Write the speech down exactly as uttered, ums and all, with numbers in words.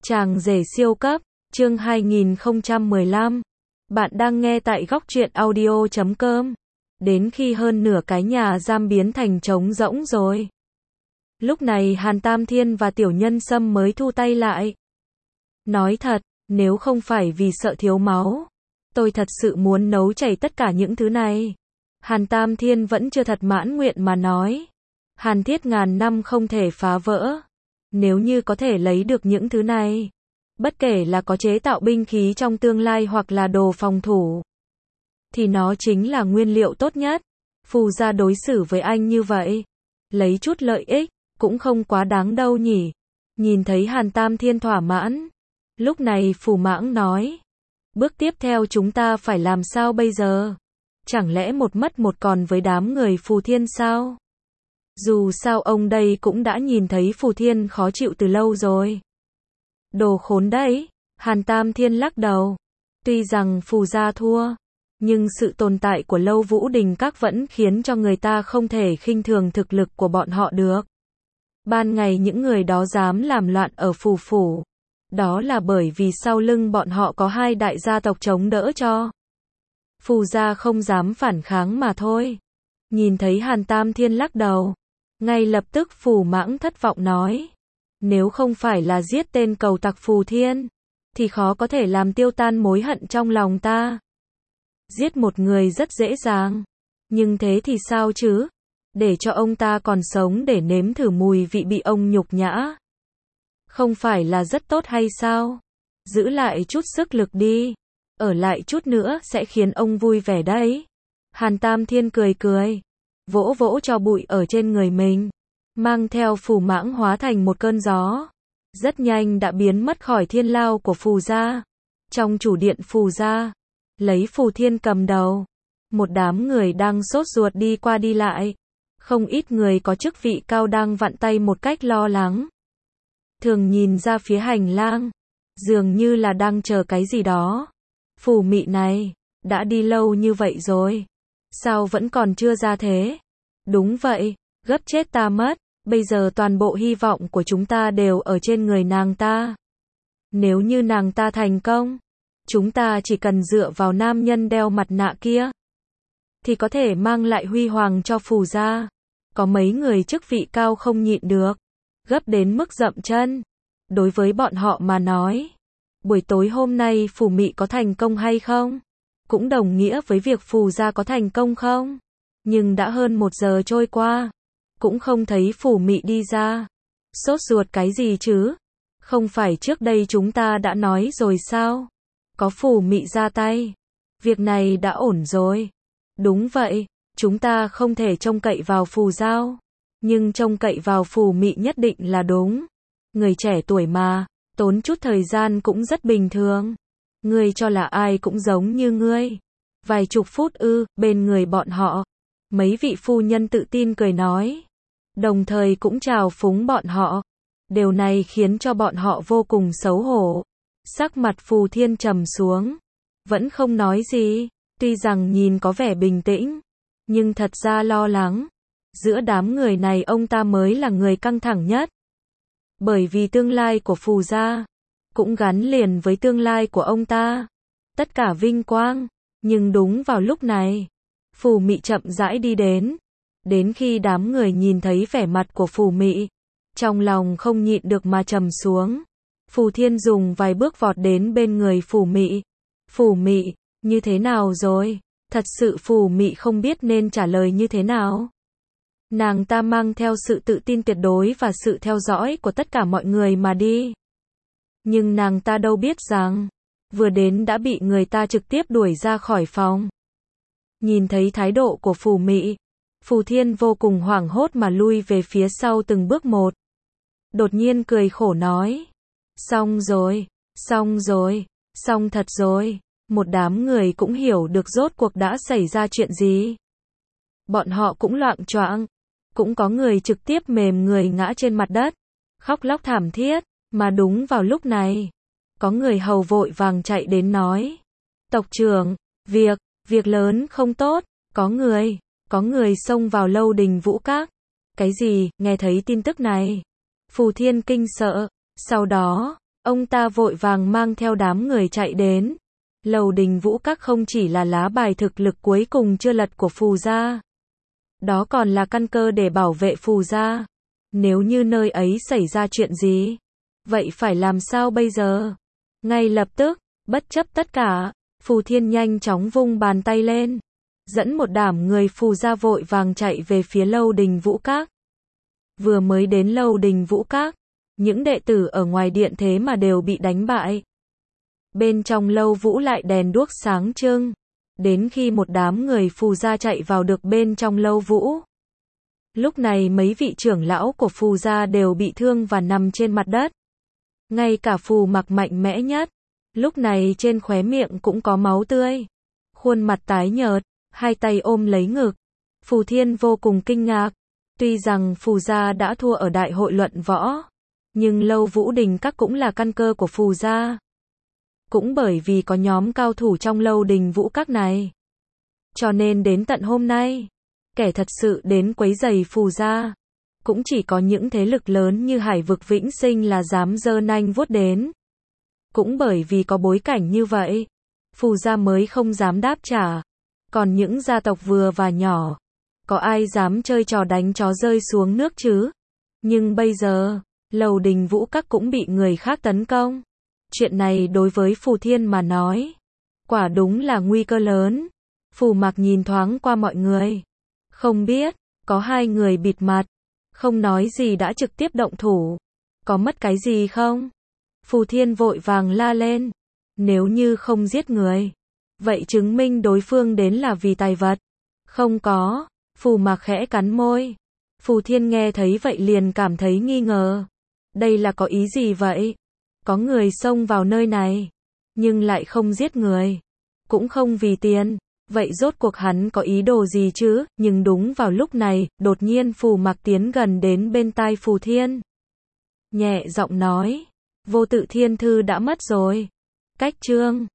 Chàng rể siêu cấp, chương hai nghìn không trăm mười lăm. Bạn đang nghe tại góc truyện audio chấm com. Đến khi hơn nửa cái nhà giam biến thành trống rỗng rồi. Lúc này Hàn Tam Thiên và Tiểu Nhân Sâm mới thu tay lại. Nói thật, nếu không phải vì sợ thiếu máu, tôi thật sự muốn nấu chảy tất cả những thứ này. Hàn Tam Thiên vẫn chưa thật mãn nguyện mà nói. Hàn thiết ngàn năm không thể phá vỡ. Nếu như có thể lấy được những thứ này, bất kể là có chế tạo binh khí trong tương lai hoặc là đồ phòng thủ, thì nó chính là nguyên liệu tốt nhất. Phù gia đối xử với anh như vậy, lấy chút lợi ích, cũng không quá đáng đâu nhỉ. Nhìn thấy Hàn Tam Thiên thỏa mãn, lúc này Phù Mãng nói, bước tiếp theo chúng ta phải làm sao bây giờ? Chẳng lẽ một mất một còn với đám người Phù Thiên sao? Dù sao ông đây cũng đã nhìn thấy Phù Thiên khó chịu từ lâu rồi. Đồ khốn đấy, Hàn Tam Thiên lắc đầu. Tuy rằng Phù gia thua, nhưng sự tồn tại của Lâu Vũ Đình Các vẫn khiến cho người ta không thể khinh thường thực lực của bọn họ được. Ban ngày những người đó dám làm loạn ở Phù phủ, đó là bởi vì sau lưng bọn họ có hai đại gia tộc chống đỡ cho. Phù gia không dám phản kháng mà thôi. Nhìn thấy Hàn Tam Thiên lắc đầu, ngay lập tức Phù Mãng thất vọng nói, nếu không phải là giết tên cầu tặc Phù Thiên, thì khó có thể làm tiêu tan mối hận trong lòng ta. Giết một người rất dễ dàng, nhưng thế thì sao chứ? Để cho ông ta còn sống để nếm thử mùi vị bị ông nhục nhã, không phải là rất tốt hay sao? Giữ lại chút sức lực đi, ở lại chút nữa sẽ khiến ông vui vẻ đấy. Hàn Tam Thiên cười cười, vỗ vỗ cho bụi ở trên người mình, mang theo Phù Mãng hóa thành một cơn gió, rất nhanh đã biến mất khỏi thiên lao của Phù gia. Trong chủ điện Phù gia, lấy Phù Thiên cầm đầu, một đám người đang sốt ruột đi qua đi lại, không ít người có chức vị cao đang vặn tay một cách lo lắng. Thường nhìn ra phía hành lang, dường như là đang chờ cái gì đó. Phù Mị này, đã đi lâu như vậy rồi, sao vẫn còn chưa ra thế? Đúng vậy, gấp chết ta mất, bây giờ toàn bộ hy vọng của chúng ta đều ở trên người nàng ta. Nếu như nàng ta thành công, chúng ta chỉ cần dựa vào nam nhân đeo mặt nạ kia, thì có thể mang lại huy hoàng cho Phù gia. Có mấy người chức vị cao không nhịn được, gấp đến mức dậm chân. Đối với bọn họ mà nói, buổi tối hôm nay Phù Mị có thành công hay không, cũng đồng nghĩa với việc Phù gia có thành công không. Nhưng đã hơn một giờ trôi qua, cũng không thấy Phù Mị đi ra. Sốt ruột cái gì chứ? Không phải trước đây chúng ta đã nói rồi sao? Có Phù Mị ra tay, việc này đã ổn rồi. Đúng vậy, chúng ta không thể trông cậy vào Phù giao, nhưng trông cậy vào Phù Mị nhất định là đúng. Người trẻ tuổi mà, tốn chút thời gian cũng rất bình thường. Ngươi cho là ai cũng giống như ngươi? Vài chục phút ư? Bên người bọn họ, mấy vị phu nhân tự tin cười nói, đồng thời cũng chào phúng bọn họ. Điều này khiến cho bọn họ vô cùng xấu hổ. Sắc mặt Phù Thiên trầm xuống, vẫn không nói gì, tuy rằng nhìn có vẻ bình tĩnh, nhưng thật ra lo lắng. Giữa đám người này ông ta mới là người căng thẳng nhất. Bởi vì tương lai của Phù gia cũng gắn liền với tương lai của ông ta. Tất cả vinh quang, nhưng đúng vào lúc này, Phù Mị chậm rãi đi đến. Đến khi đám người nhìn thấy vẻ mặt của Phù Mị, trong lòng không nhịn được mà trầm xuống. Phù Thiên dùng vài bước vọt đến bên người Phù Mị. Phù Mị, như thế nào rồi? Thật sự Phù Mị không biết nên trả lời như thế nào. Nàng ta mang theo sự tự tin tuyệt đối và sự theo dõi của tất cả mọi người mà đi. Nhưng nàng ta đâu biết rằng, vừa đến đã bị người ta trực tiếp đuổi ra khỏi phòng. Nhìn thấy thái độ của Phù Mị, Phù Thiên vô cùng hoảng hốt mà lui về phía sau từng bước một. Đột nhiên cười khổ nói, xong rồi, xong rồi, xong thật rồi. Một đám người cũng hiểu được rốt cuộc đã xảy ra chuyện gì. Bọn họ cũng loạng choạng, cũng có người trực tiếp mềm người ngã trên mặt đất, khóc lóc thảm thiết. Mà đúng vào lúc này, có người hầu vội vàng chạy đến nói, tộc trưởng, việc, việc lớn không tốt, có người, có người xông vào Lâu Đình Vũ Các. Cái gì? Nghe thấy tin tức này, Phù Thiên kinh sợ, sau đó, Ông ta vội vàng mang theo đám người chạy đến. Lầu Đình Vũ Các không chỉ là lá bài thực lực cuối cùng chưa lật của Phù gia. Đó còn là căn cơ để bảo vệ Phù gia. Nếu như nơi ấy xảy ra chuyện gì, vậy phải làm sao bây giờ? Ngay lập tức, bất chấp tất cả, Phù Thiên nhanh chóng vung bàn tay lên, dẫn một đám người Phù gia vội vàng chạy về phía Lầu Đình Vũ Các. Vừa mới đến Lầu Đình Vũ Các, những đệ tử ở ngoài điện thế mà đều bị đánh bại. Bên trong Lâu Vũ lại đèn đuốc sáng trưng, đến khi một đám người Phù gia chạy vào được bên trong Lâu Vũ. Lúc này mấy vị trưởng lão của Phù gia đều bị thương và nằm trên mặt đất. Ngay cả Phù Mặc mạnh mẽ nhất, lúc này trên khóe miệng cũng có máu tươi. Khuôn mặt tái nhợt, hai tay ôm lấy ngực. Phù Thiên vô cùng kinh ngạc. Tuy rằng Phù gia đã thua ở đại hội luận võ, nhưng Lâu Vũ Đình Các cũng là căn cơ của Phù gia. Cũng bởi vì có nhóm cao thủ trong Lâu Đình Vũ Các này, cho nên đến tận hôm nay, kẻ thật sự đến quấy rầy Phù gia, cũng chỉ có những thế lực lớn như Hải Vực Vĩnh Sinh là dám giơ nanh vuốt đến. Cũng bởi vì có bối cảnh như vậy, Phù gia mới không dám đáp trả. Còn những gia tộc vừa và nhỏ, có ai dám chơi trò đánh chó rơi xuống nước chứ? Nhưng bây giờ, Lầu Đình Vũ Các cũng bị người khác tấn công. Chuyện này đối với Phù Thiên mà nói, quả đúng là nguy cơ lớn. Phù Mặc nhìn thoáng qua mọi người, không biết, có hai người bịt mặt, không nói gì đã trực tiếp động thủ. Có mất cái gì không? Phù Thiên vội vàng la lên. Nếu như không giết người, vậy chứng minh đối phương đến là vì tài vật. Không có. Phù Mặc khẽ cắn môi. Phù Thiên nghe thấy vậy liền cảm thấy nghi ngờ. Đây là có ý gì vậy? Có người xông vào nơi này, nhưng lại không giết người, cũng không vì tiền. Vậy rốt cuộc hắn có ý đồ gì chứ? Nhưng đúng vào lúc này, đột nhiên Phù Mặc tiến gần đến bên tai Phù Thiên. Nhẹ giọng nói, Vô Tự Thiên Thư đã mất rồi. Cách chương